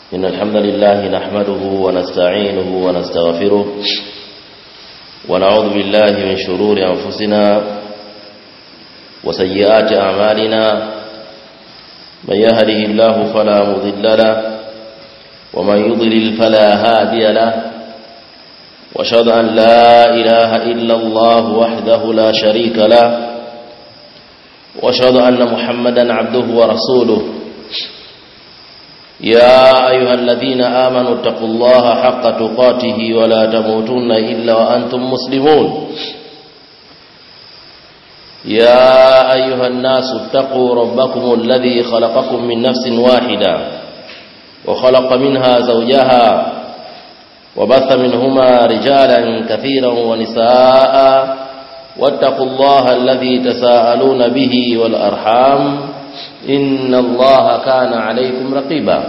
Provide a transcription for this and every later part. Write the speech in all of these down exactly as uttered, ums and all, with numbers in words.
إن الحمد لله نحمده ونستعينه ونستغفره ونعوذ بالله من شرور أنفسنا وسيئات أعمالنا من يهده الله فلا مضل له ومن يضلل فلا هادي له وأشهد أن لا إله إلا الله وحده لا شريك له وأشهد أن محمدا عبده ورسوله يا أيها الذين آمنوا اتقوا الله حق تقاته ولا تموتن إلا وأنتم مسلمون يا أيها الناس اتقوا ربكم الذي خلقكم من نفس واحدة وخلق منها زوجها وبث منهما رجالا كثيرا ونساء واتقوا الله الذي تساءلون به والأرحام إن الله كان عليكم رقيبا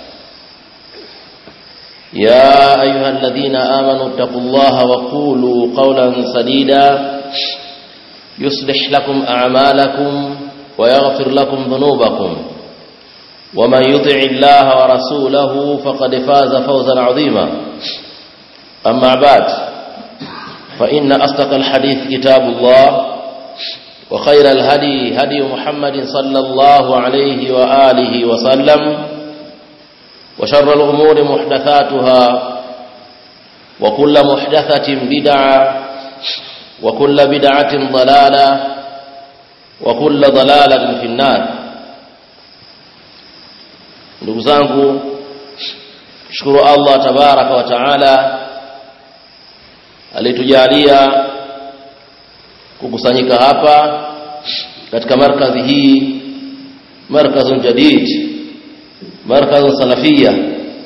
يا أيها الذين آمنوا اتقوا الله وقولوا قولا سديدا يصلح لكم أعمالكم ويغفر لكم ذنوبكم ومن يطع الله ورسوله فقد فاز فوزا عظيما أما بعد فإن أصدق الحديث كتاب الله وخير الهدي هدي محمد صلى الله عليه وآله وسلم وشر الأمور محدثاتها وكل محدثة بدعة وكل بدعة ضلالة وكل ضلالة في النار. ndugu zangu, shukuru Allah tabaraka wa taala alitujalia kukusanyika hapa katika markazi hii, markazun jadid, markazun salafia,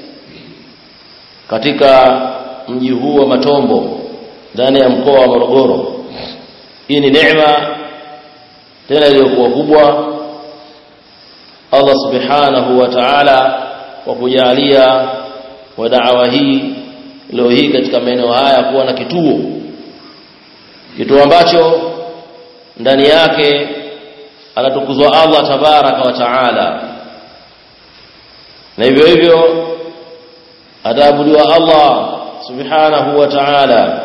katika mji huu wa Matombo ndani ya mkoa wa Morogoro. Hii ni neema tena iliyokuwa kubwa Allah subhanahu wa ta'ala kwa kujalia wa da'wa hii leo hii katika maeneo haya kuwa na kituo kituo ambacho ndani yake anatukuzwa Allah tabaraka wa taala, na hivyo hivyo ataabudiwa Allah subhanahu wa taala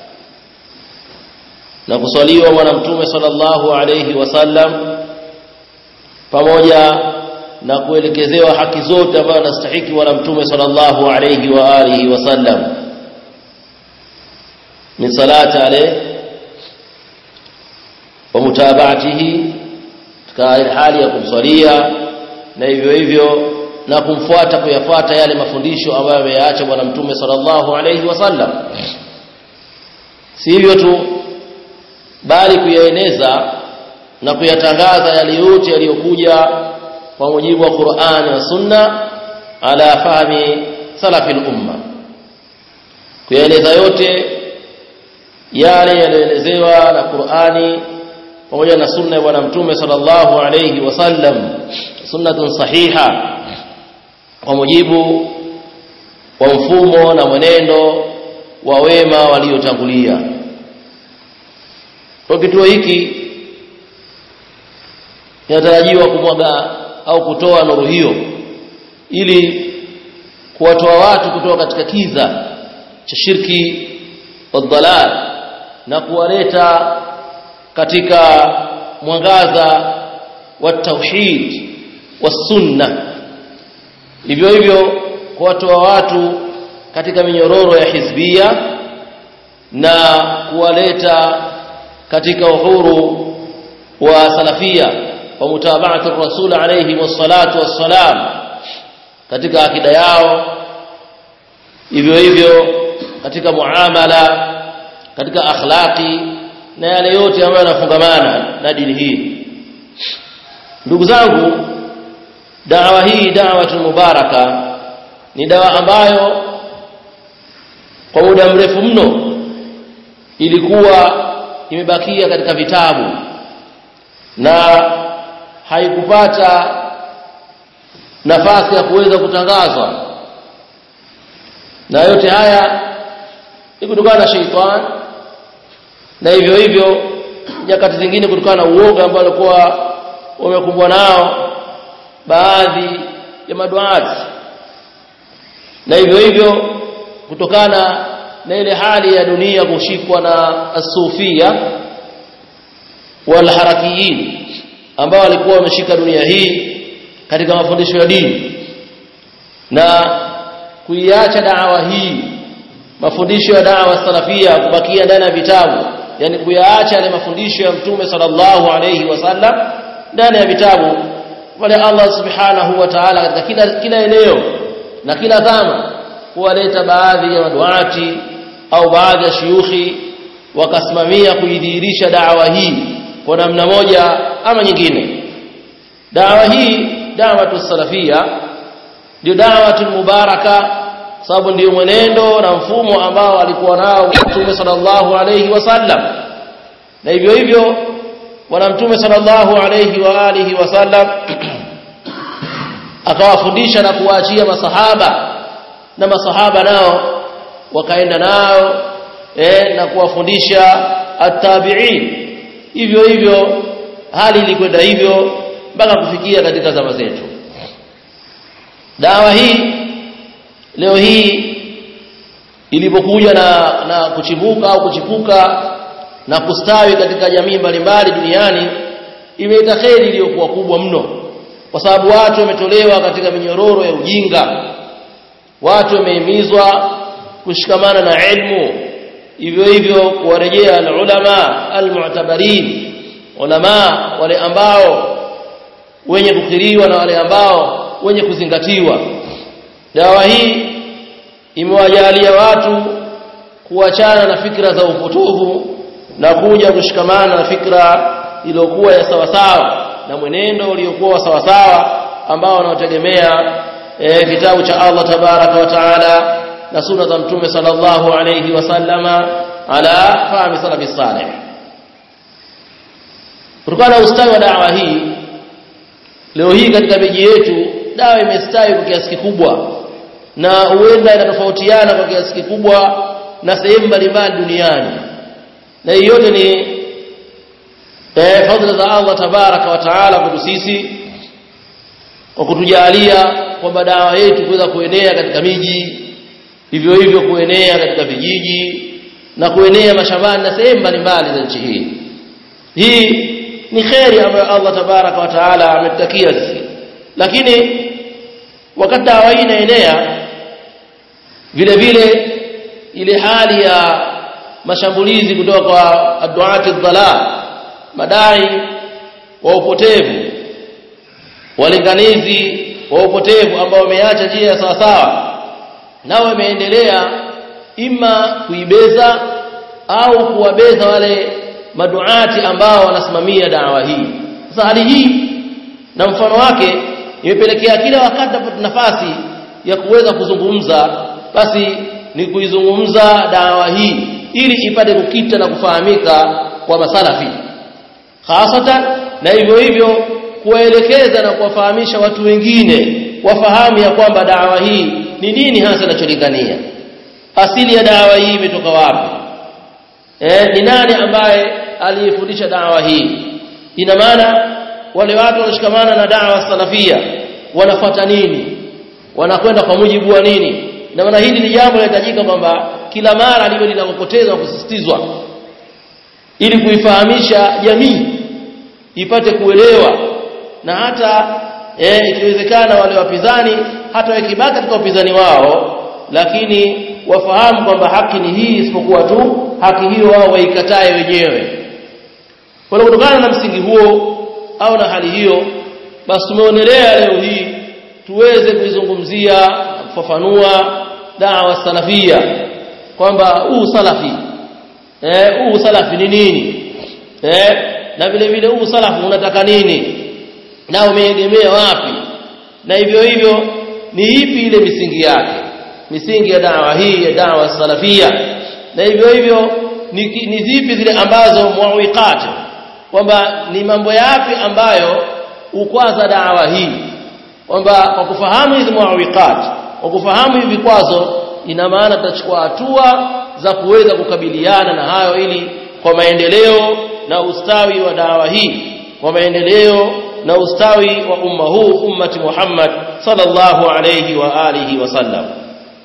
na kusaliwa bwana mtume sallallahu alayhi wasallam, pamoja na kuelekezewa haki zote ambazo anastahili bwana mtume sallallahu alayhi wa alihi wasallam min salati alayhi wa mutaba'atihi, katika hali ya kumswalia na hivyo hivyo na kumfuata kuyafuata yale mafundisho ambayo ameyaacha bwana mtume sallallahu alayhi wasallam. Si hivyo tu, bali kuyaeneza na kuyatangaza yale yote yaliyokuja kwa mujibu wa Qur'ani na Sunna ala fahmi salafil umma, kuyaeneza yote yale yaliyoelezewa na Qur'ani pamoja na sunna ya bwana mtume sallallahu alayhi wasallam, sunnatun sahiha, kwa mujibu wa mfumo na mwenendo wa wema waliotangulia. Kwa kituo hiki kinatarajiwa kumwaga au kutoa nuru hiyo ili kuwatoa watu kutoka katika kiza cha shirki wa dhalal na kuwaleta katika mwangaza wa tauhid wa sunna, hivyo hivyo kuwatoa watu katika minyororo ya hizbia na kuwaleta katika uhuru wa salafia wa mutaba'atu rasul alayhi wassalatu wassalam katika akida yao, hivyo hivyo katika muamala, katika akhlaqi na yale yote ambayo yanafungamana na dini hii. Ndugu zangu, da'wa hii da'watu mubaraka ni dawa ambayo kwa muda mrefu mno ilikuwa imebakia katika vitabu na haikupata nafasi ya kuweza kutangazwa, na yote haya ni kutokana na sheitani, na hivyo hivyo nyakati zingine kutokana na uoga ambao walikuwa wamekumbwa nao baadhi ya maduati na hivyo hivyo kutokana na ile hali ya dunia kushikwa na as-sufia wal harakiyin ambao walikuwa wameshika dunia hii katika mafundisho ya dini na kuiacha da'wa hii, mafundisho ya da'wa salafia kubakia ndani ya vitabu, yani kuyaacha yale mafundisho ya Mtume sallallahu alayhi wasallam ndani ya vitabu. Wale Allah subhanahu wa ta'ala katika kila kila eneo na kila zama kuwaleta baadhi ya maduati au baadhi ya shiukhi wakasimamia kuidhihirisha da'wa hii kwa namna moja ama nyingine. Da'wa hii, da'watu salafia, ndio da'watu mubaraka, sababu ndio mwenendo na mfumo ambao alikuwa nao Mtume sallallahu alayhi wasallam. Na hivyo hivyo bwana Mtume sallallahu alayhi wa alihi wasallam akawafundisha na kuwaachia masahaba, na masahaba nao wakaenda nao eh na kuwafundisha at-tabi'in. Hivyo hivyo hali ilikwenda hivyo mpaka kufikia katika zama zetu. Dawa hii leo hii ilipokuja na na kuchibuka au kuchipuka na kustawi katika jamii mbalimbali duniani, imeleta kheri iliyokuwa kubwa mno, kwa sababu watu wametolewa katika minyororo ya ujinga, watu wamehimizwa kushikamana na ilmu, hivyo hivyo kuwarejea al-ulama al-mu'tabarin, ulama wale ambao wenye kukiriwa na wale ambao wenye kuzingatiwa. Dawa hii imewajalia watu kuachana na fikra za upotovu na kuja kushikamana na fikra iliyokuwa ya sawa sawa na mwenendo uliokuwa sawa sawa ambao wanaotegemea e, kitabu cha Allah tabaraka wa taala na sunna za Mtume sallallahu alayhi wasallama ala fahmi salafi salih. Kutokana na ustawi wa dawa hii, leo hii katika miji yetu dawa imestawi kwa kiasi kikubwa, na huenda inatofautiana kwa kiasi kikubwa na sehemu mbalimbali duniani, na hiyo yote ni eh fadhila za Allah tabaraka wa taala kwetu sisi kwa kutujalia kwamba dawa yetu kuweza kuenea katika miji, hivyo hivyo kuenea katika vijiji na kuenea mashambani na sehemu mbalimbali za nchi hii. Hii ni khairi ambayo Allah tabaraka wa taala ametutakia sisi. Lakini wakati dawa hii inaenea, vile vile ile hali ya mashambulizi kutoka kwa aduati dhalal, madai wa upotevu, walinganizi wa upotevu ambao wameacha njia sawa sawa, nao wameendelea ima kuibeza au kuwabeza wale maduati ambao wanasimamia dawa hii. Sasa hali hii na mfano wake imepelekea kila wakati napata nafasi ya kuweza kuzungumza, basi ni kuizungumza dawa hii ili ipate kukita na kufahamika kwa masalafi hasatan, na hivyo hivyo kuwaelekeza na kuwafahamisha watu wengine wafahamu ya kwamba dawa hii ni nini hasa inacholingania, asili ya dawa hii imetoka wapi, eh ni nani ambaye aliyefundisha dawa hii. Ina maana wale watu wanaoshikamana na dawa salafia wanafuata nini, wanakwenda kwa mujibu wa nini. Na maana hili ni jambo linahitajika kwamba kila mara liwe linapotezwa kusisitizwa, ili kuifahamisha jamii ipate kuelewa, na hata eh ikiwezekana wale wapinzani hata wakibaki katika upinzani wao, lakini wafahamu kwamba haki ni hii, isipokuwa tu haki hiyo wao waikatae wenyewe. Kwa hiyo kutokana na msingi huo au na hali hiyo, basi tumeonelea leo hii tuweze kuizungumzia na kufafanua dawa salafia, kwamba huu salafi eh huu salafi ni nini, eh na vile vile huu salafu unataka nini na umeegemea wapi, na hivyo hivyo ni ipi ile misingi yake, misingi ya dawa hii ya dawa salafia, na hivyo hivyo ni, ni zipi zile ambazo muawiqat, kwamba ni mambo yapi ambayo ukwaza dawa hii, kwamba kwa kufahamu hizi muawiqat, kwa kufahamu hivi vikwazo, ina maana tutachukua hatua za kuweza kukabiliana na hayo, ili kwa maendeleo na ustawi wa dawa hii, kwa maendeleo na ustawi wa umma huu, ummati Muhammad sallallahu alayhi wa alihi wasallam.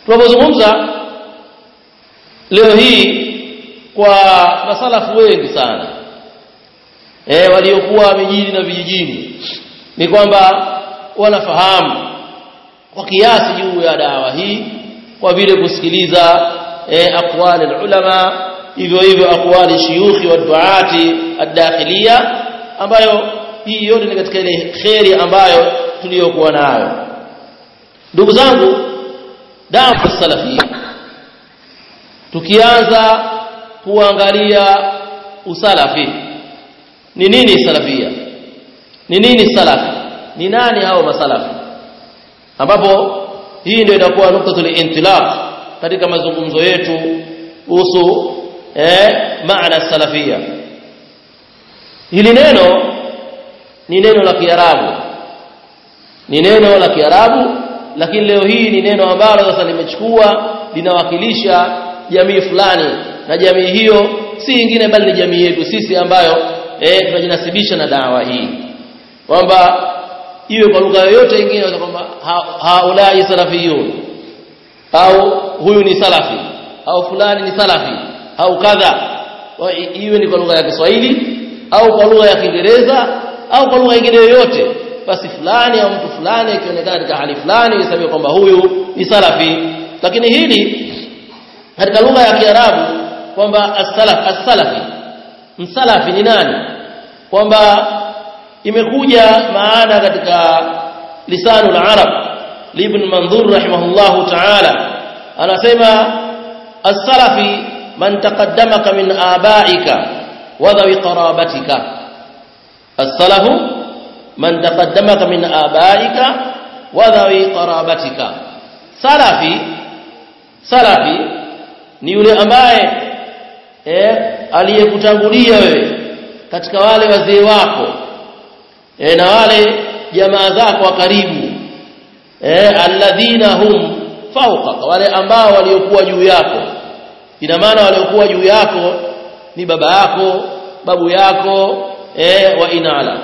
tunapozungumza leo hii kwa masalafu wengi sana eh waliokuwa mijini na vijijini ni kwamba wanafahamu kwa kiasi juu ya dawa hii kwa vile kusikiliza eh aqwali ulama hivyo hivyo aqwali shuyukhi wa duati ad-dakhiliya ambayo hii yote ni katika ile khairi ambayo tuliyokuwa nayo. Ndugu zangu, dawa salafia tukianza kuangalia usalafi ni nini salafia, ni nini salafi, ni nani hao masalafi, ambapo hii ndio inakuwa nuktatul intilaq katika mazungumzo yetu kuhusu eh maana salafia. Hili neno ni neno la Kiarabu, ni neno la Kiarabu, lakini leo hii ni neno ambalo sasa limechukua linawakilisha jamii fulani, na jamii hiyo si nyingine bali ni jamii yetu sisi ambayo eh tunajinasibisha na dawa hii, kwamba iwe kwa lugha yoyote nyingine kwamba haulai salafiyun au huyu ni salafi au fulani ni salafi au kadha, iwe ni kwa lugha ya Kiswahili au kwa lugha ya Kiingereza au kwa lugha nyingine yoyote, basi fulani au mtu fulani akionekana katika hali fulani isabiwe kwamba huyu ni salafi. Lakini hili katika lugha ya Kiarabu kwamba as-salaf as-salafi, msalafi ni nani, kwamba imekuja maana katika lisanul arab. Ibn Manzur rahimahullahu ta'ala anasema as-salafi man taqaddamaka min abaika wa dhawi qarabatika. As-salafu man taqaddamaka min abaika wa dhawi qarabatika. Salafi, salafi ni yule ambaye eh aliyekutangulia wewe katika wale wazee wako e, na wale jamaa zako wa karibu eh alladhina hum fawqa, wale ambao waliokuwa juu yako. Ina maana waliokuwa juu yako ni baba yako, babu yako eh wa inala,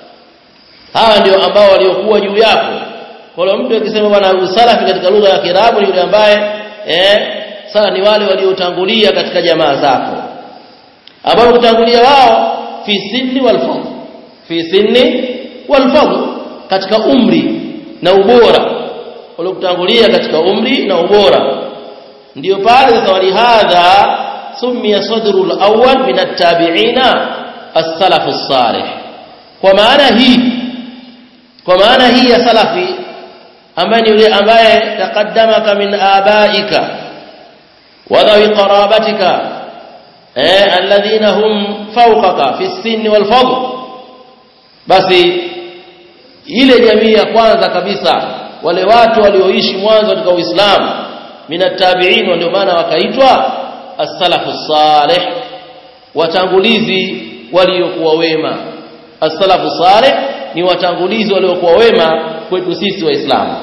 hawa ndio ambao waliokuwa juu yako. Kwa hiyo mtu akisema bwana usalafi katika lugha ya Kiarabu ni yule ambaye eh sala ni wale waliotangulia katika jamaa zako, ambao kutangulia wao fi sinni wal fadl, fi sinni wal fadl, katika umri na ubora, waliokutangulia katika umri na ubora. Ndio pale sasa walihadha summiya sadrul awwal min at-tabi'ina as-salaf as-salih. Kwa maana hii, kwa maana hii ya salafi ambaye ni yule ambaye taqaddamaka min abaika wa dhawi qarabatika eh alladhina hum fawqaka fi as-sinni wal fadl, basi ile jamii ya kwanza kabisa, wale watu walioishi mwanzo katika Uislamu minat tabi'in, ndio maana wakaitwa as-salafus salih, watangulizi waliokuwa wema. As-salafus salih ni watangulizi waliokuwa wema kwetu sisi Waislamu.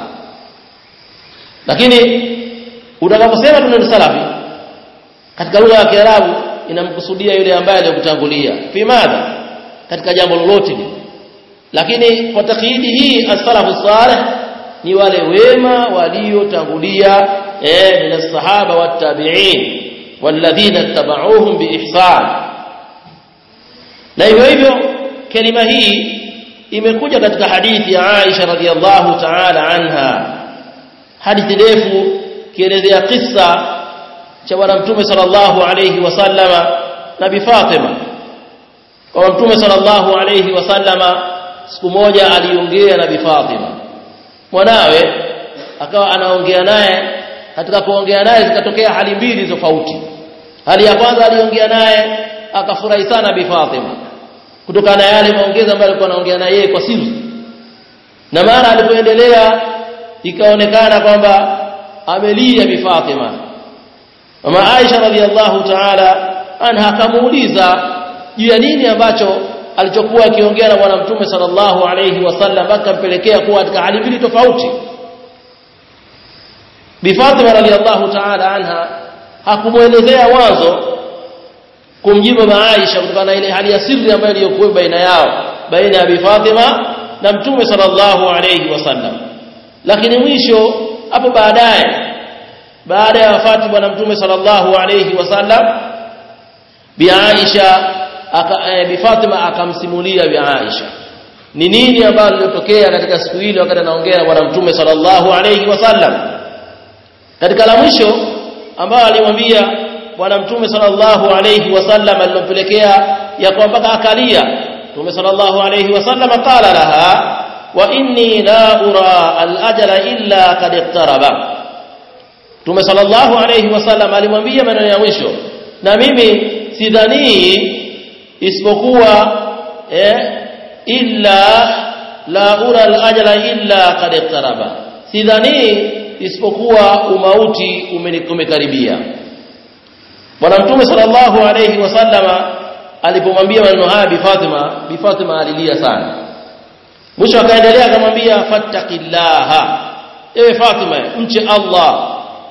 Lakini utakaposema tuna salafi katika lugha ya Kiarabu inamkusudia yule ambaye alikutangulia fi madha, katika jambo lolote. Lakini kwa takyidi hii as-salafus salih ni wale wema waliotangulia eh min as-sahaba wat tabi'in walladhina tabauhum biihsan. Na hivyo hivyo kalima hii imekuja katika hadithi ya Aisha radhiyallahu ta'ala anha, hadithi ndefu kielezea kisa cha bwana Mtume sallallahu alayhi wasallama na Bi Fatima. Kwa Mtume sallallahu alayhi wasallama siku moja aliongea na Bi Fatima mwanawe, akawa anaongea naye. Katika kuongea naye zikatokea hali mbili tofauti. Hali ya kwanza aliongea naye akafurahi sana Bi Fatima kutokana na yale maongezi ambayo alikuwa anaongea na yeye kwa siri, na mara alipoendelea ikaonekana kwamba amelia Bi Fatima. Mama Aisha radhiallahu ta'ala anha akamuuliza juu ya nini ambacho alichokuwa akiongea na bwana Mtume sallallahu alayhi wasallam mpaka mpelekea kuwa katika hali mbili tofauti. Bi Fatima radhiallahu ta'ala anha hakumuelezea mwanzo kumjibu Mama Aisha kutokana na ile hali ya siri ambayo iliyokuwa baina yao, baina ya Bi Fatima na Mtume sallallahu alayhi wasallam. Lakini mwisho hapo baadaye baada ya wafati bwana mtume sallallahu alayhi wasallam bi Aisha aka, bi Fatima akamsimulia bi Aisha ni nini ambalo lilitokea katika siku ile wakati anaongea bwana mtume sallallahu alayhi wasallam. Katika la mwisho ambao alimwambia bwana mtume sallallahu alayhi wasallam alilompelekea ya kwamba akalia mtume sallallahu alayhi wasallam qala laha wa inni la ura al-ajala illa qad iqtaraba. Mtume sallallahu alayhi wasallam alimwambia maneno ya mwisho, na mimi sidhani isipokuwa eh illa la ura al-ajala illa qad iqtaraba, sidhani isipokuwa umauti umekaribia. Bwana mtume sallallahu alayhi wasallama alipomwambia maneno haya bi Fatima, bi Fatima alilia sana. Mwisho akaendelea akamwambia fattaqillaha, ewe Fatima mche Allah,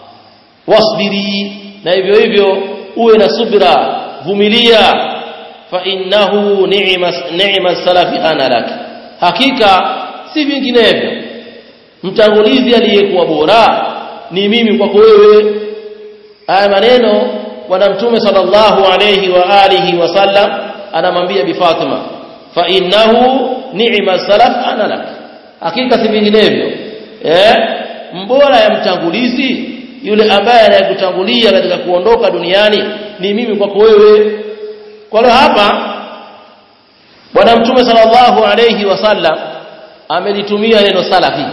wasbiri, na hivyo hivyo uwe na subira, vumilia, fa innahu ni'ma ni'ma salafi ana laki, hakika si vinginevyo mtangulizi aliyekuwa bora ni mimi kwako wewe. Haya maneno bwana mtume sallallahu alayhi wa alihi wasallam anamwambia bi Fatima, fa innahu ni'ma salaf ana lak, hakika si vinginevyo eh mbora ya mtangulizi yule ambaye anayekutangulia katika kuondoka duniani ni mimi kwako wewe. Kwa hiyo hapa bwana mtume sallallahu alayhi wasallam amelitumia neno salafi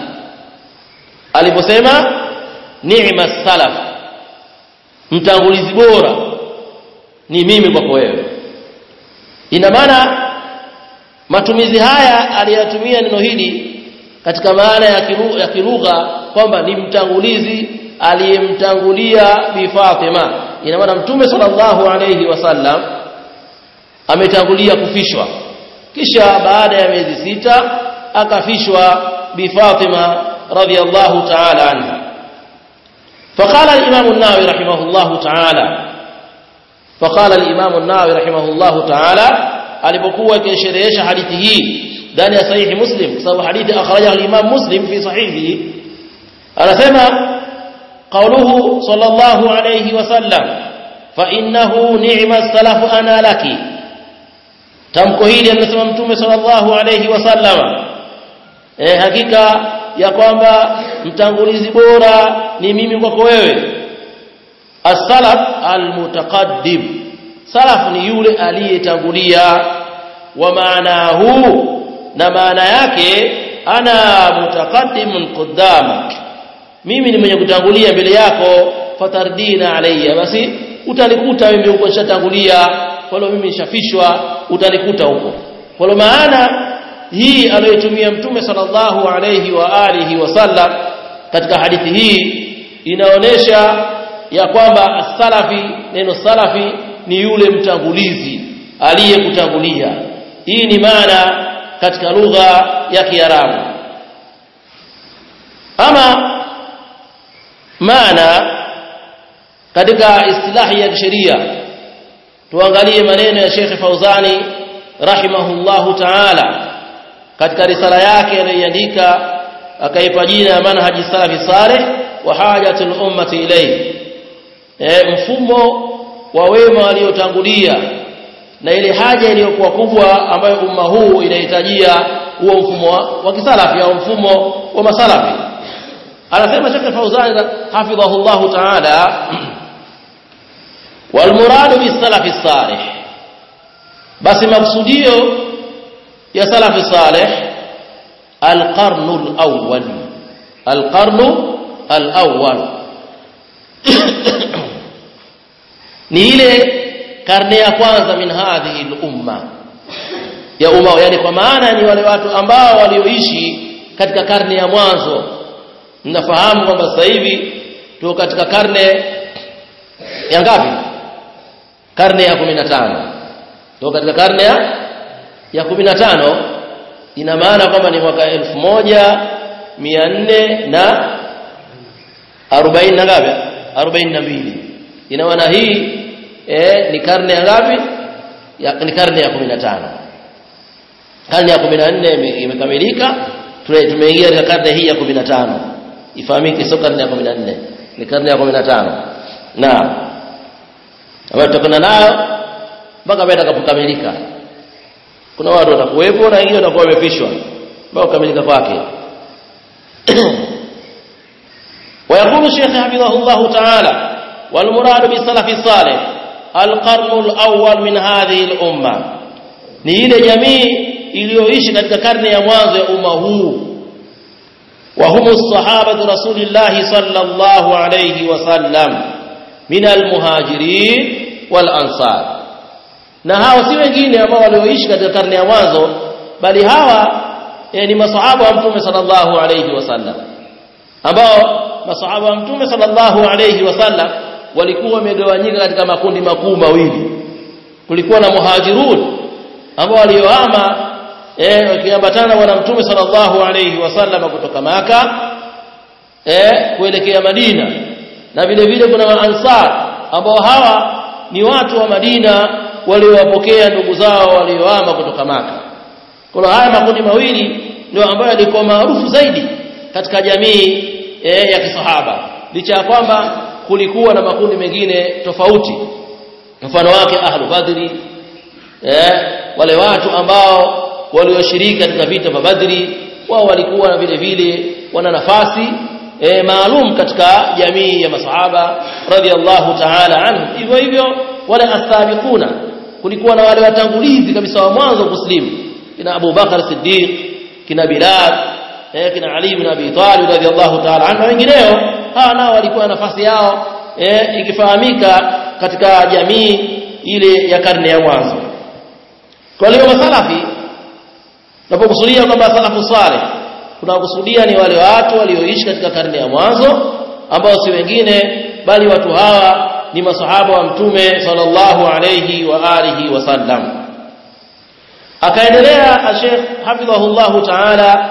aliposema ni'ma salaf, mtangulizi bora ni mimi kwako wewe. Ina maana matumizi haya aliyatumia neno hili katika maana ya kilugha kwamba ni mtangulizi aliyemtangulia bi Fatima. Ina maana mtume sallallahu alayhi wasallam ametangulia kufishwa, kisha baada ya miezi sita akafishwa bi Fatima radhiyallahu ta'ala anha. فقال الإمام النووي رحمه الله تعالى فقال الإمام النووي رحمه الله تعالى alipokuwa akisherehesha hadithi hii ndani ya sahihi Muslim, kwa sababu hadithi akhrajahu al-Imam Muslim fi sahihi, anasema qawluhu sallallahu alayhi wasallam fa innahu ni'ma salafu ana laki. Tamko hili anasema mtume sallallahu alayhi wasallam eh hakika ya kwamba mtangulizi bora ni mimi kwako wewe. As-salaf al-mutaqaddim, salaf ni yule aliyetangulia. Wa maanahu, na maana yake ana mutaqaddimun qaddamak, mimi ni mwenye kutangulia mbele yako. Fatardina alayya, basi utanikuta mimi huko nishatangulia, kwa hiyo mimi nishafishwa, utanikuta huko. Kwa hiyo maana hii aliyotumia mtume sallallahu alayhi wa alihi wasallam katika hadithi hii inaonesha ya kwamba as-salafi, neno salafi ni yule mtangulizi aliyekutangulia. Hii ni maana katika lugha ya Kiarabu. Ama maana katika istilahi ya kisheria, tuangalie maneno ya Sheikh Fauzani rahimahullahu ta'ala katika risala yake aliyoandika akaipa jina manhaji salafi salih wa hajatul ummati ilayhi, eh mfumo wa wema waliotangulia na ile haja iliyokuwa kubwa ambayo umma huu inahitajia huo mfumo wa kisalafi au mfumo wa masalafi. Anasema Sheikh Fauzani hafidhahullahu ta'ala, wal muradu bis salafi salih, basi maksudio ya salafi salih al-qarnu al-awwal, al-qarnu al-awwal ni ile karne ya kwanza min hadhihi al-umma, ya umma, yani kwa maana ni wale watu ambao walioishi katika karne ya mwanzo. Mnafahamu kwamba sasa hivi tuko katika karne ya ngapi? Karne ya kumi na tano. Tuko katika karne ya ya kumi na tano. Ina maana kwamba ni mwaka elfu moja mia nne na arobaini na ngapi? arobaini na mbili. Ina maana hii eh ni karne ya ngapi? Ya, ni karne ya kumi na tano. Karne ya kumi na nne imekamilika, tumeingia katika karne hii ya kumi na tano. Ifahamike sio karne ya kumi na nne. ni karne ya kumi na tano. Naam. Ambayo tutakwenda nayo mpaka baada atakapokamilika. Kuna watu watakuwepo na wengine watakuwa wamefishwa mpaka kukamilika kwake. ويقول الشيخ حفظه الله تعالى والمراد بالسلف الصالح القرن الأول من هذه الأمة ni ile jamii iliyoishi katika karne ya mwanzo ya umma huu wa humus sahabatu rasulillah sallallahu alayhi wasallam min almuhajirin wal ansar, na hao si wengine ambao walioishi katika karne ya mwanzo bali hawa ni masahaba wa mtume sallallahu alayhi wasallam, ambao masahaba wa mtume sallallahu alayhi wasallam walikuwa wamegawanyika katika makundi makuu mawili. Kulikuwa na muhajirun ambao waliohama eh wakiambatana na mtume sallallahu alayhi wasallam kutoka Maka eh kuelekea Madina, na vile vile kuna maansar ambao hawa ni watu wa Madina waliowapokea ndugu zao waliohama kutoka Maka. Kuna haya makundi mawili ndio ambayo yalikuwa maarufu zaidi katika jamii eh ya kisahaba, licha ya kwamba kulikuwa na makundi mengine tofauti. Mfano wake ahlu badri, eh wale watu ambao walioshiriki katika vita vya Badri, wao walikuwa na vile vile wana nafasi e, maalum katika jamii ya masahaba radhiallahu ta'ala anhum. Hivyo hivyo wale asabiquna, kulikuwa na wale watangulizi kabisa wa mwanzo muslimu, kina Abu Bakar Siddiq, kina Bilal, eh kina Ali ibn Abi Talib radhiallahu ta'ala anhu, wengineo hawa nao walikuwa na nafasi yao eh ikifahamika katika jamii ile ya karne ya mwanzo. Kwa hiyo masalafi, tunapokusudia kwamba salafu saleh, tunakusudia ni wale watu walioishi katika karne ya mwanzo ambao si wengine bali watu hawa ni masahaba wa mtume sallallahu alayhi wa alihi wasallam. Akaendelea Sheikh hafidhahullah ta'ala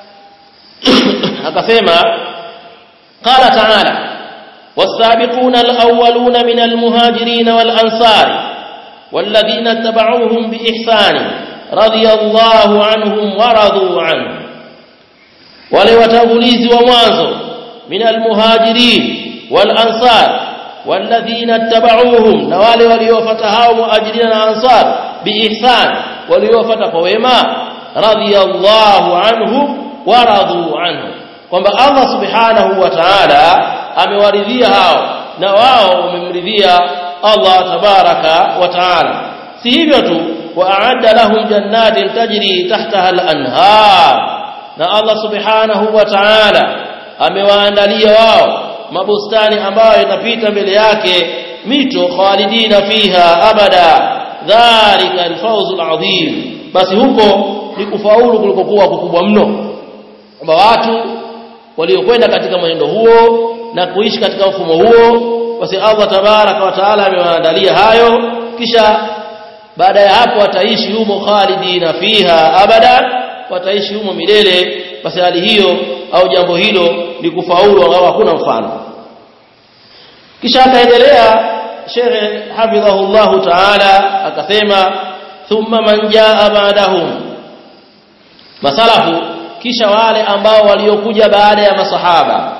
akasema, qala ta'ala was-sabiquna al-awwaluna min al-muhajirin wal-ansar والذين اتبعوهم بإحسان رضي الله عنهم ورضوا عنه. wale watangulizi wa mwanzo min almuhajirin wal ansar walladhina ittaba'uuhum, na wale waliofuata hao muhajirin na ansar biihsan, waliofuata kwa wema, radiyallahu anhum wa radu anhu, kwamba Allah subhanahu wa ta'ala amewaridhia hao na wao wamemridhia Allah tabaraka wa taala. Si hivyo tu, wa a'adda lahum jannatin tajri tahtaha al-anhar, na Allah subhanahu wa ta'ala amewaandalia wao mabustani ambayo inapita mbele yake mito, khalidina fiha abada, dhalika al-fawz al-azim. Basi huko ni kufaulu kulikokuwa kukubwa mno, kwamba watu waliokwenda katika mwenendo huo na kuishi katika mfumo huo, basi Allah tabaraka wa taala amewaandalia hayo, kisha baada ya hapo wataishi humo khalidina fiha abada, wataishi humo milele. Basi hali hiyo au jambo hilo ni kufaulu au hakuna mfano. Kisha akaendelea Sheikh hafidhahullah ta'ala akasema, thumma man jaa ba'dahum, masalafu, kisha wale ambao waliokuja baada ya masahaba,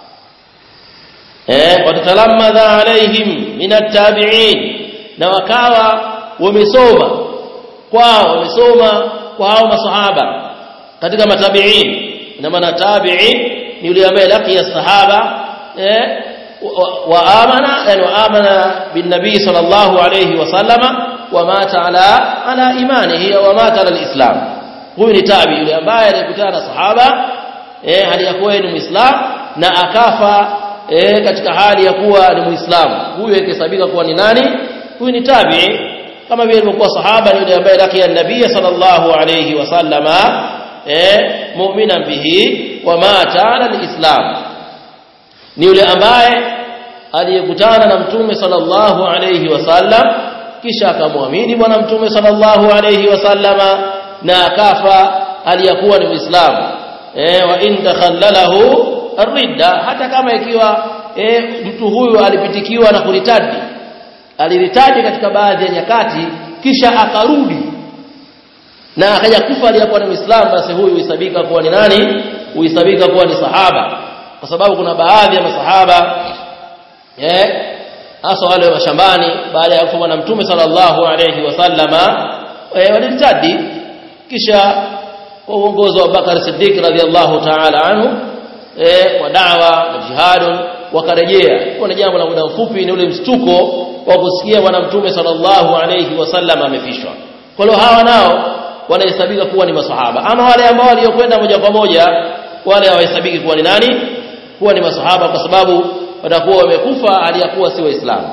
eh watatalammadha alaihim min at-tabi'in, na wakawa wamesoma kwao, wamesoma kwa hao masahaba katika matabi'in. Na maana tabi'in ni yule ambaye laqiya sahaba eh wa amana, yani wa amana bin nabii sallallahu alayhi wasallama wa mata ala ala imanihi wa mata ala alislam. Huyu ni tabi, yule ambaye alikutana na sahaba eh hali ya kuwa ni muislam na akafa eh katika hali ya kuwa ni muislamu. Huyu ikihesabika kuwa ni nani? Huyu ni tabi, kama vile ilivyokuwa sahaba ni yule ambaye laqiya nabii sallallahu alayhi wasallama eh mu'minan bihi wa mata ala alislam, ni yule ambaye aliyekutana na mtume sallallahu alayhi wasallam kisha akamwamini bwana mtume sallallahu alayhi wasallama na akafa aliyakuwa ni muislamu. Eh wa in takhallalahu ar-ridda, hata kama ikiwa eh mtu huyu alipitikiwa na kuritadi, aliritadi katika baadhi ya nyakati kisha akarudi na akaja kufa aliyakuwa ni muislamu, basi huyu huhesabika kuwa ni nani? Huhesabika kuwa ni sahaba, kwa sababu kuna baadhi ya masahaba eh hasa wale wa mashambani baada ya kufa bwana mtume sallallahu alayhi wasallama eh walitadi kisha kwa uongozi wa Bakar Siddiq radhiyallahu ta'ala anhu eh kwa da'wa na jihad wakarejea. Kwa jambo la muda mfupi ni ule mstuko wa kusikia bwana mtume sallallahu alayhi wasallama amefishwa. Kwa hiyo hawa nao wanahesabika kuwa ni masahaba. Ama wale ambao waliokwenda moja kwa moja wale hawahesabiki kuwa ni nani? Kuwa ni masahaba, kwa sababu watakuwa wamekufa aliyakuwa si waislamu.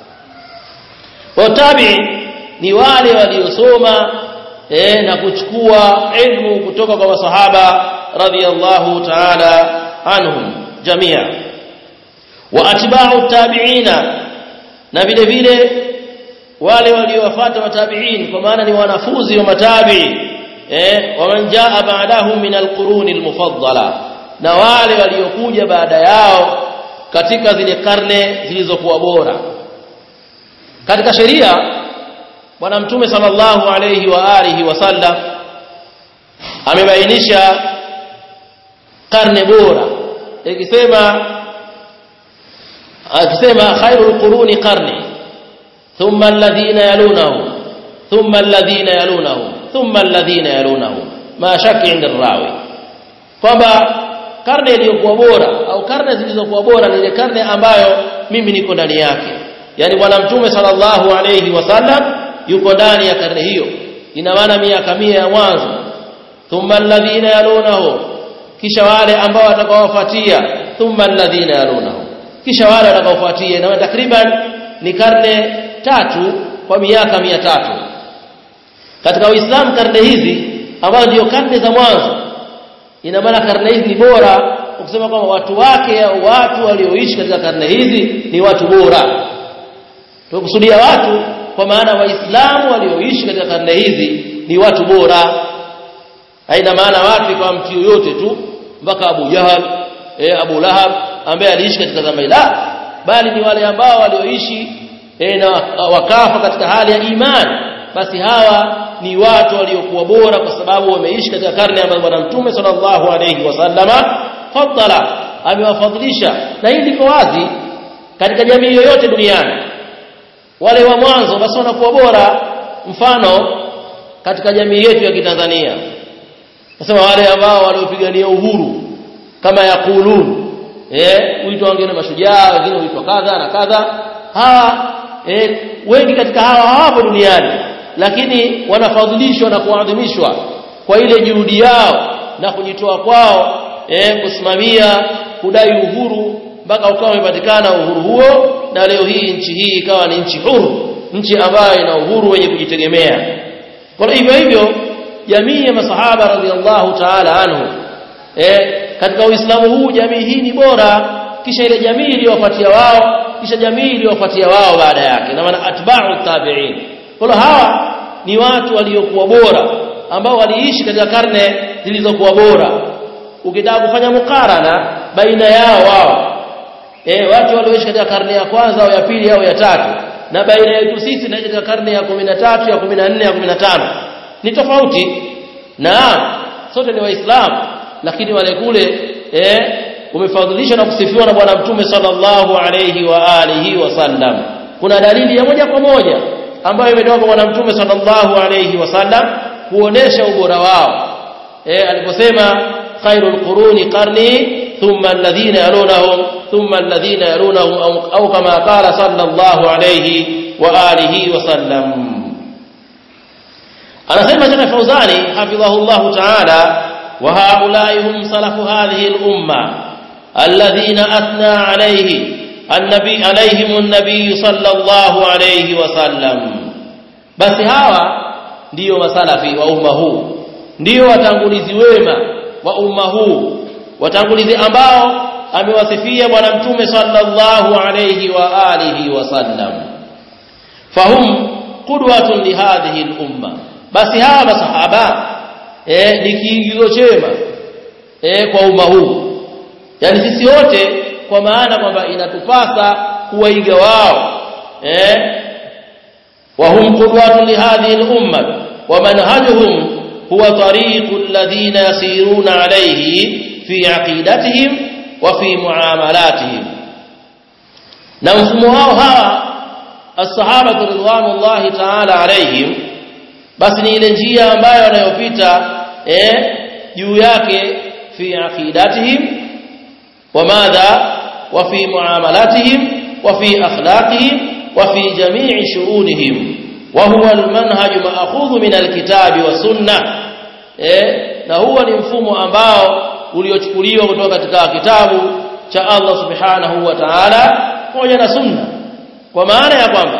Wa tabi'i ni wale waliosoma eh na kuchukua ilmu kutoka kwa masahaba radhiyallahu ta'ala anhum jamia. Wa atba'u tabi'ina, na vile vile wale waliowafuata matabi'in, kwa maana ni wanafunzi wa matabi'i eh waman jaa ba'dahum min alquruni almufaddala, na wale waliokuja baada yao katika zile karne zilizokuwa bora. Katika sheria bwana mtume sallallahu alayhi wa alihi wasallam amebainisha karne bora, ikisema akisema khairul quruni qarni thumma alladhina yalunahu thumma alladhina yalunahu thumma alladhina yalunahu ma shakki 'inda ar-rawi, kwamba karne iliyokuwa bora au karne zilizokuwa bora ni ile karne ambayo mimi niko ndani yake. Yani bwana mtume sallallahu alayhi wasallam yuko ndani ya karne hiyo, ina maana miaka mia ya mwanzo. Thumma alladhina yalunahu, kisha wale ambao watakaofuatia. Thumma alladhina yalunahu, kisha wale watakaofuatia. Na takriban ni karne tatu kwa miaka mia tatu katika Uislamu. Karne hizi ambazo ndio karne za mwanzo, ina maana karne hizi ni bora, ukisema kwamba watu wake au watu walioishi katika karne hizi ni watu bora. Tukusudia watu kwa maana waislamu walioishi katika karne hizi ni watu bora. Haina maana watu kwa mtu yoyote tu mpaka Abu Jahal eh Abu Lahab ambaye aliishi katika zama ila, bali ni wale ambao walioishi eh na wakafa katika hali ya imani, basi hawa ni watu waliokuwa bora kwa sababu wameishi katika karne ambazo bwana mtume sallallahu alayhi wasallama fadala amewafadhilisha. Na hii liko wazi katika jamii yoyote duniani, wale wa mwanzo basi wanakuwa bora. Mfano katika jamii yetu ya Kitanzania, nasema wale ambao waliopigania uhuru kama yakulun eh huitwa wengine mashujaa, wengine huitwa kadha na kadha. Hawa eh wengi katika hawa hawapo duniani, lakini wanafadhilishwa na kuadhimishwa kwa ile juhudi yao na kujitoa kwao eh kusimamia kudai uhuru mpaka ukawa umepatikana uhuru huo, na leo hii nchi hii ikawa ni nchi huru, nchi ambayo ina uhuru wenye kujitegemea. Kwa hivyo hivyo jamii ya masahaba radhiallahu ta'ala anhu eh katika Uislamu huu jamii hii ni bora, kisha ile jamii iliyowafuatia wao, kisha jamii iliyowafuatia wao baada yake, na maana atba'u tabi'in. Kwa hiyo hawa ni watu waliokuwa bora ambao waliishi katika karne zilizokuwa bora. Ukitaka kufanya mukarana baina yao wao eh watu walioishi katika karne ya kwanza au ya pili au ya tatu na baina yetu sisi na katika karne ya kumi na tatu ya kumi na nne ya kumi na tano, ni tofauti. Na sote ni waislamu, lakini wale kule eh umefadhilishwa na kusifiwa na bwana mtume sallallahu alayhi wa alihi wasallam. Kuna dalili ya moja kwa moja ambayo imetoka kwa bwana mtume sallallahu alayhi wasallam kuonesha ubora wao eh aliposema khairul quruni qarni thumma alladhina yalunahum thumma alladhina yalunahum au kama qala sallallahu alayhi wa alihi wasallam. Anasema Sheikh Fauzani hafidhahullah ta'ala, wa haulai hum salafu hadhihi al-umma alladhina athna alayhi an-nabi alayhim an-nabi sallallahu alayhi wasallam. Basi hawa ndio masalafi wa umma huu, ndio watangulizi wema wa umma huu, watangulizi ambao amewasifia bwana mtume sallallahu alayhi wa alihi wasallam. Fahum qudwatun li hadhihi al-umma, basi hawa masahaba eh ni kiigizo chema eh kwa umma huu, yani sisi wote, kwa maana kwamba inatupasa kuwaiga wao eh wahum qudwatun li hadhihi al-umma wa manhajuhum huwa tariqul ladhina yasiruna alayhi fi aqidatihim wa fi muamalatihim. na mfumo wao hawa as-sahaba radhiallahu ta'ala alayhim basi ni ile njia ambayo wanayopita eh juu yake fi aqidatihim wa madha wa fi muamalatihim wa fi akhlaqihim wa fi jami'i shu'unihim wa huwa al-manhaj ma'khudh min al-kitabi wa sunnah eh na huwa ni mfumo ambao uliochukuliwa kutoka katika kitabu cha Allah subhanahu wa ta'ala pamoja na sunna kwa maana ya kwamba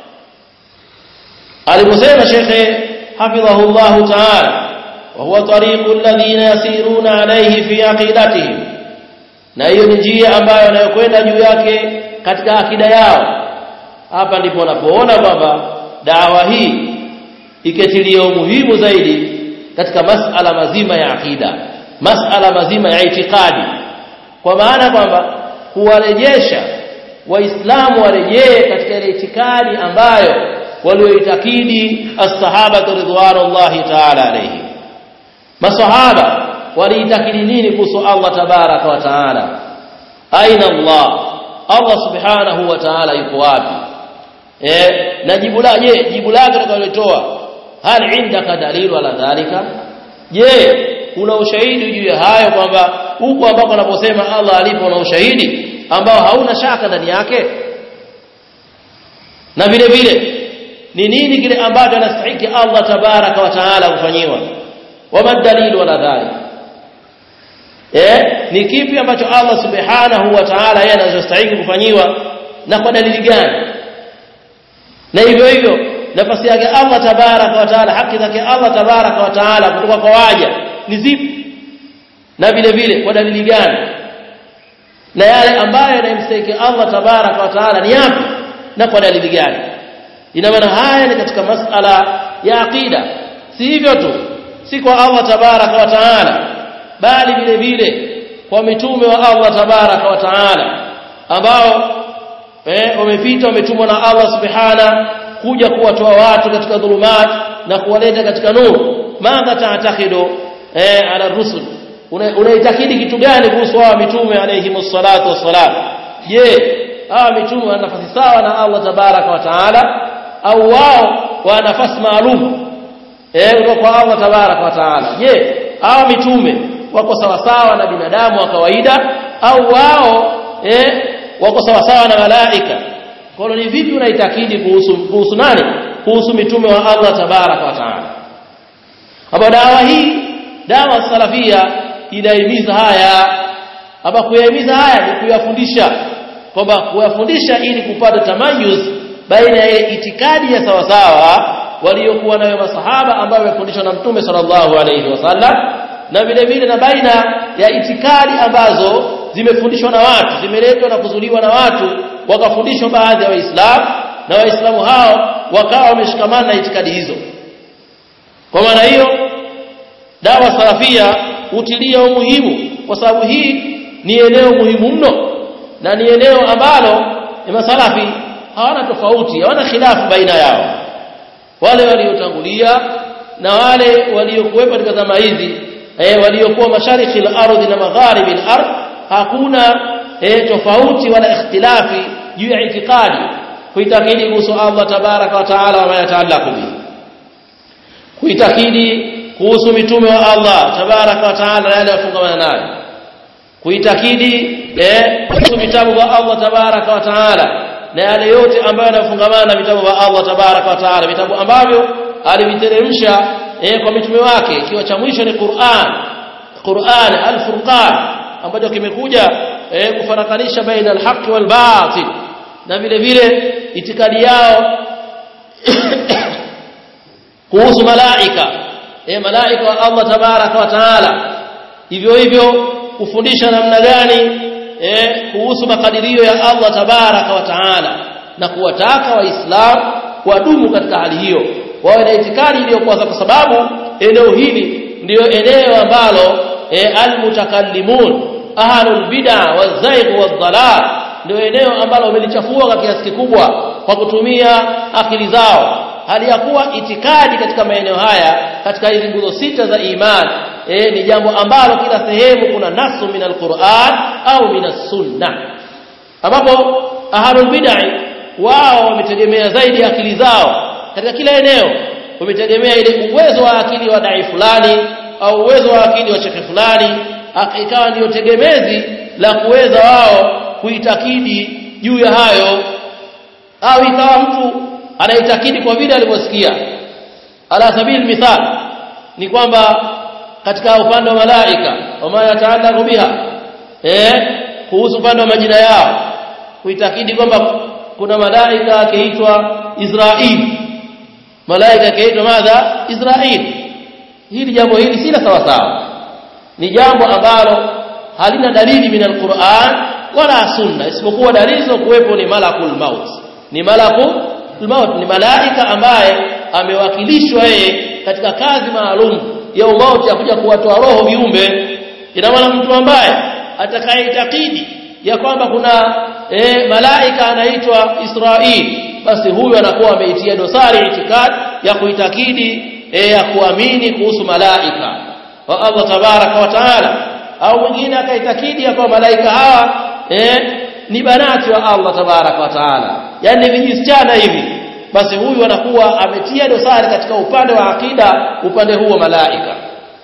aliposema Sheikh hafidhahullah ta'ala wa huwa tariqul ladhina yasiruna alayhi fi aqidatihim na hiyo ni njia ambayo wanayokwenda juu yake katika akida yao hapa ndipo unapoona kwamba dawa hii iketilia umuhimu zaidi katika masala mazima ya akida masala mazima ya itikadi kwa maana kwamba kuwarejesha waislamu warejee katika ile itikadi ambayo walioitakidi as-sahaba ridwanullahi ta'ala alayhi masahaba waliitakidi nini kuhusu Allah tabaraka wa taala aina Allah Allah subhanahu wa ta'ala yuko wapi eh na jibu la je jibu lake tutakalotoa hal indaka dalilu ala dhalika je kuna ushahidi juu ya hayo kwamba huko ambako anaposema Allah alipo na ushahidi ambao hauna shaka ndani yake na vile vile ni nini kile ambacho anastahili Allah tabaraka wa taala kufanyiwa wama dalilu ala dhalika eh ni kipi ambacho Allah subhanahu wa ta'ala yeye anastahili kufanyiwa na kwa dalili gani na hivyo hivyo nafasi yake Allah tabaraka wa taala haki zake Allah tabaraka wa taala kutoka kwa waja ni zipi na vile vile kwa dalili gani na yale ambayo yanamstahili Allah tabaraka wa taala ni yapi na kwa dalili gani ina maana haya ni katika masala ya aqida si hivyo tu si kwa Allah tabaraka wa taala bali vile vile kwa mitume wa Allah tabaraka wa taala ambao eh wamepita wametumwa na Allah subhana kuja kuwatoa watu katika dhulumat na kuwaleta katika nuru madha ta'taqidu eh ala rusul unaitakidi kitu gani kuhusu hao mitume alayhimus salatu wassalam je hao mitume wana nafasi sawa na Allah tabaraka wa taala au wao wana nafasi maalum eh kutoka kwa Allah tabaraka wa taala je hao mitume wako sawa sawa na binadamu wa kawaida au wao eh wako sawa sawa na malaika kwa hiyo ni vipi unaitakidi kuhusu kuhusu nani kuhusu mitume wa Allah tabaraka wa taala hapa dawa hii dawa salafia inahimiza haya hapa kuyahimiza haya ni kuyafundisha kwamba kuyafundisha ili kupata tamayuz baina ya itikadi ya sawa sawa waliokuwa nayo masahaba ambao wamefundishwa na mtume sallallahu alayhi wasallam na vile vile na baina ya itikadi ambazo zimefundishwa na watu zimeletwa na kuzuliwa na watu wakafundishwa baadhi ya waislamu na waislamu hao wakawa wameshikamana na itikadi hizo kwa maana hiyo dawa salafia utilia umuhimu kwa sababu hii ni eneo muhimu mno na ni eneo ambalo ni masalafi hawana tofauti hawana khilafu baina yao wale waliotangulia na wale waliokuwepo katika zama hizi eh waliokuwa mashariki al-ardh na magharibi al-ardh hakuna eh tofauti wala ikhtilafi juu ya itikadi kuitakidi kuhusu Allah tabaraka wa taala wa yataallaqu bihi kuitakidi kuhusu mitume wa Allah tabaraka wa taala yale wafungamana nayo kuitakidi eh kuhusu vitabu vya Allah tabaraka wa taala na yale yote ambayo yanafungamana na vitabu vya Allah tabaraka wa taala vitabu ambavyo aliviteremsha eh kwa mitume wake ikiwa cha mwisho ni Qur'an Qur'an al-Furqan ambacho kimekuja eh kufarakanisha baina al-haqq wal-batil na vile vile itikadi yao kuhusu malaika eh malaika wa Allah tabaraka wa taala hivyo hivyo kufundisha namna gani eh kuhusu makadirio ya Allah tabaraka wa taala na kuwataka waislamu wadumu katika hali hiyo wawe na itikadi iliyokuwa kwa sababu eneo hili ndio eneo ambalo eh almutakallimun ahlul bid'ah wazaigh wadhalal ndio eneo ambalo wamelichafua kwa kiasi kikubwa kwa kutumia akili zao hali ya kuwa itikadi katika maeneo haya katika hizo nguzo sita za imani eh ni jambo ambalo kila sehemu kuna nasu min alquran au min as-sunnah ambapo ahlul bid'ah wao wametegemea zaidi akili zao katika kila eneo, wametegemea ile uwezo wa akili wa dai fulani au uwezo wa akili wa shekhi fulani, ikawa ndio tegemezi la kuweza wao kuitakidi juu ya hayo, au ikawa mtu anaitakidi kwa vile alivyosikia. Ala sabil mithal ni kwamba katika upande wa malaika wama yataallaqu biha, eh kuhusu upande wa majina yao kuitakidi kwamba kuna malaika akiitwa Israil, malaika akiitwa madha Israil. Hili jambo hili si la sawa sawa, ni jambo ambalo halina dalili min alquran wala sunna, isipokuwa dalili zilizokuwepo ni malakul maut. Ni malakul maut ni malaika ambaye amewakilishwa yeye katika kazi maalum ya umauti ya kuja kuwatoa roho viumbe. Ina maana mtu ambaye atakayeitakidi ya kwamba kuna e, malaika anaitwa Israil, basi huyu anakuwa ameitia dosari itikadi ya kuitakidi e, ya kuamini kuhusu malaika wa Allah tabaraka wa taala. Au mwingine akaitakidi ya kwamba malaika hawa e, ni banati wa Allah tabaraka wa taala, yani vijisichana hivi, basi huyu anakuwa ametia dosari katika upande wa akida, upande huo malaika.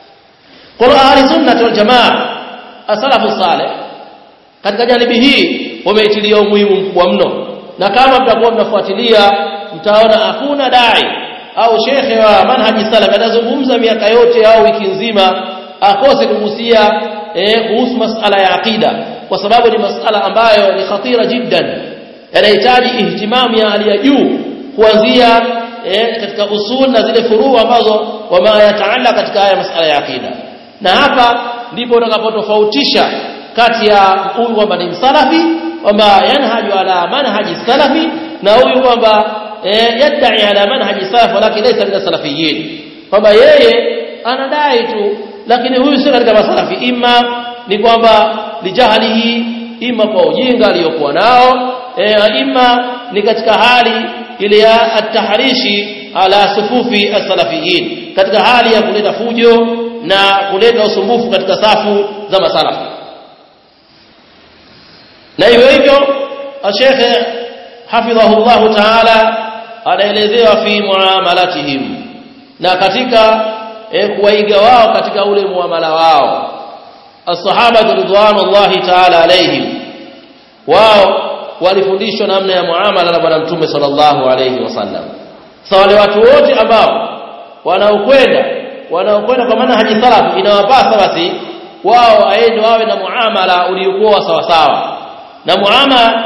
Kwa ahli sunna wal jamaa as-salafu salih katika janibi hii wameitilia umuhimu mkubwa mno, na kama mtakuwa mnafuatilia mtaona hakuna dai au shekhe wa manhaji salaf anazungumza miaka yote au wiki nzima akose kugusia eh, kuhusu masala ya akida, kwa sababu ni masala ambayo ni khatira jiddan, yanahitaji ihtimamu ya hali ya juu, kuanzia eh, katika usul na zile furuu ambazo wama yataalla katika haya masala ya akida. Na hapa ndipo utakapotofautisha kati ya huyu kwamba ni msalafi kwamba yanhaju ala manhaji salafi na huyu kwamba eh, yadai ala manhaji salaf lakini laysa min salafiyin, kwamba yeye anadai tu lakini huyu si katika masalafi. Ima ni kwamba lijahalihi, ima kwa ujinga aliyokuwa nao, e, ima ni katika hali ile ya at-tahrishi ala sufufi as-salafiyin, katika hali ya kuleta fujo na kuleta usumbufu katika safu za masalafi. Na hivyo hivyo Sheikh hafidhahullah ta'ala anaelezewa fi muamalatihim, na katika e, kuwaiga wao katika ule muamala wao. As-sahaba ridwanullahi ta'ala alayhim, wao walifundishwa namna ya muamala na bwana mtume sallallahu alayhi wasallam. Sawa, wale watu wote ambao wanaokwenda wanaokwenda kwa maana haji salaf, inawapasa basi wao aende wawe na muamala uliokuwa sawa sawa, na muamala